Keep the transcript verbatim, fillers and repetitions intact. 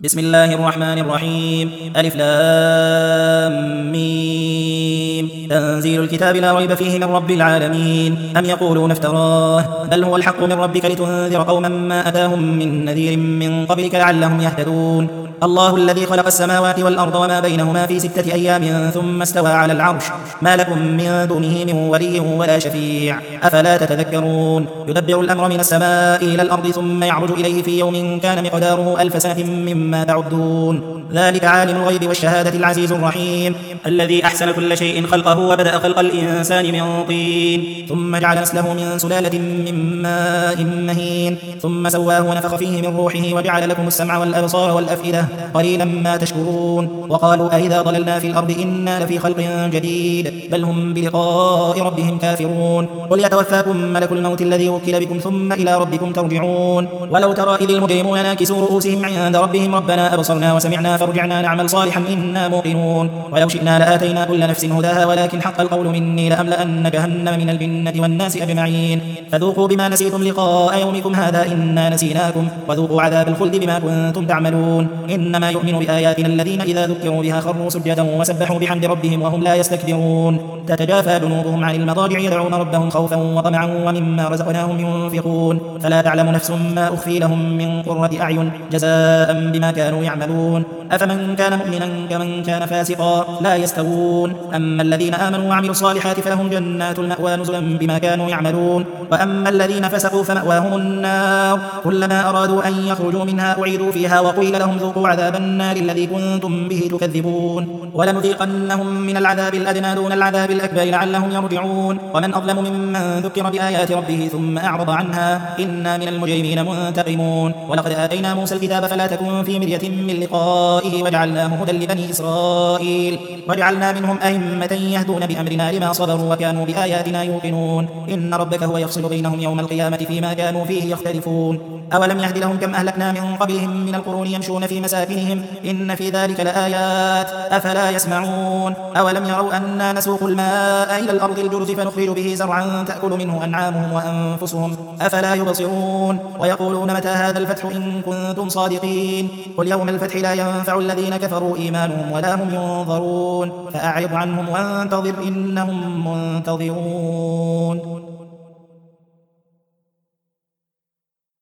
بسم الله الرحمن الرحيم. ألف لام ميم. تنزيل الكتاب لا ريب فيه من رب العالمين. أم يقولون افتراه بل هو الحق من ربك لتنذر قوما ما أتاهم من نذير من قبلك لعلهم يهتدون. الله الذي خلق السماوات والأرض وما بينهما في ستة أيام ثم استوى على العرش ما لكم من دونه من ولي ولا شفيع أفلا تتذكرون. يدبر الأمر من السماء إلى الأرض ثم يعرج إليه في يوم كان مقداره ألف سنة مما تعدون. ذلك عالم الغيب والشهادة العزيز الرحيم الذي أحسن كل شيء خلقه وبدأ خلق الإنسان من طين ثم جعل نسله من سلالة من ماء مهين ثم سواه ونفخ فيه من روحه وجعل لكم السمع والأبصار والأفئدة قليلا ما تشكرون. وقالوا أئذا ضللنا في الأرض إنا لفي خلق جديد بل هم بلقاء ربهم كافرون. قل يتوفاكم ملك الموت الذي وكل بكم ثم إلى ربكم ترجعون. ولو ترى إذ المجرمون ناكسوا رؤوسهم عند ربهم ربنا أبصرنا وسمعنا فارجعنا نعمل صالحا إنا موقنون. ولو شئنا لآتينا كل نفس هداها ولكن حق القول مني لأملأن جهنم من الجنة والناس أجمعين. فذوقوا بما نسيتم لقاء يومكم هذا إنا نسيناكم وذوقوا عذاب الخلد بما كنتم تعملون. إنما يؤمن بآياتنا الذين إذا ذكروا بها خروا سجدا وسبحوا بحمد ربهم وهم لا يستكبرون. تتجافى جنوبهم عن المضاجع يدعون ربهم خوفا وطمعا ومما رزقناهم ينفقون. فلا تعلم نفس ما أخفي لهم من قرة أعين جزاء بما كانوا يعملون. أفمن كان مؤمنا كمن كان فاسقا لا يستوون. أما الذين آمنوا وعملوا الصالحات فلهم جنات المأوى نزلا بما كانوا يعملون. وأما الذين فسقوا فمأواهم النار كلما أرادوا أن يخرجوا منها أعيدوا فيها وقيل لهم ذوقوا عذاب النار الذي كنتم به تكذبون. ولنذيقنهم من العذاب الأدنى دون العذاب الأكبر لعلهم يرجعون. ومن أظلم ممن ذكر بآيات ربه ثم أعرض عنها إنا من المجرمين منتقمون. ولقد آتينا موسى الكتاب فلا تكن في مرية من لقائه وجعلناه هدى لبني إسرائيل وجعلنا منهم أئمة يهدون بأمرنا لما صبروا وكانوا بآياتنا يوقنون. إن ربك هو يفصل بينهم يوم القيامة فيما كانوا فيه يختلفون. أولم يهد لهم كم أهلكنا من قبلهم من القرون يمشون في مساكنهم إن في ذلك لآيات أفلا يسمعون. أولم يروا أنا نسوق الماء إلى الأرض الجرز فنخرج به زرعا تأكل منه أنعامهم وأنفسهم أفلا يبصرون. ويقولون متى هذا الفتح إن كنتم صادقين. قل يوم الفتح لا ينفع الذين كفروا إيمانهم ولا هم ينظرون. فأعرض عنهم وانتظر إنهم منتظرون.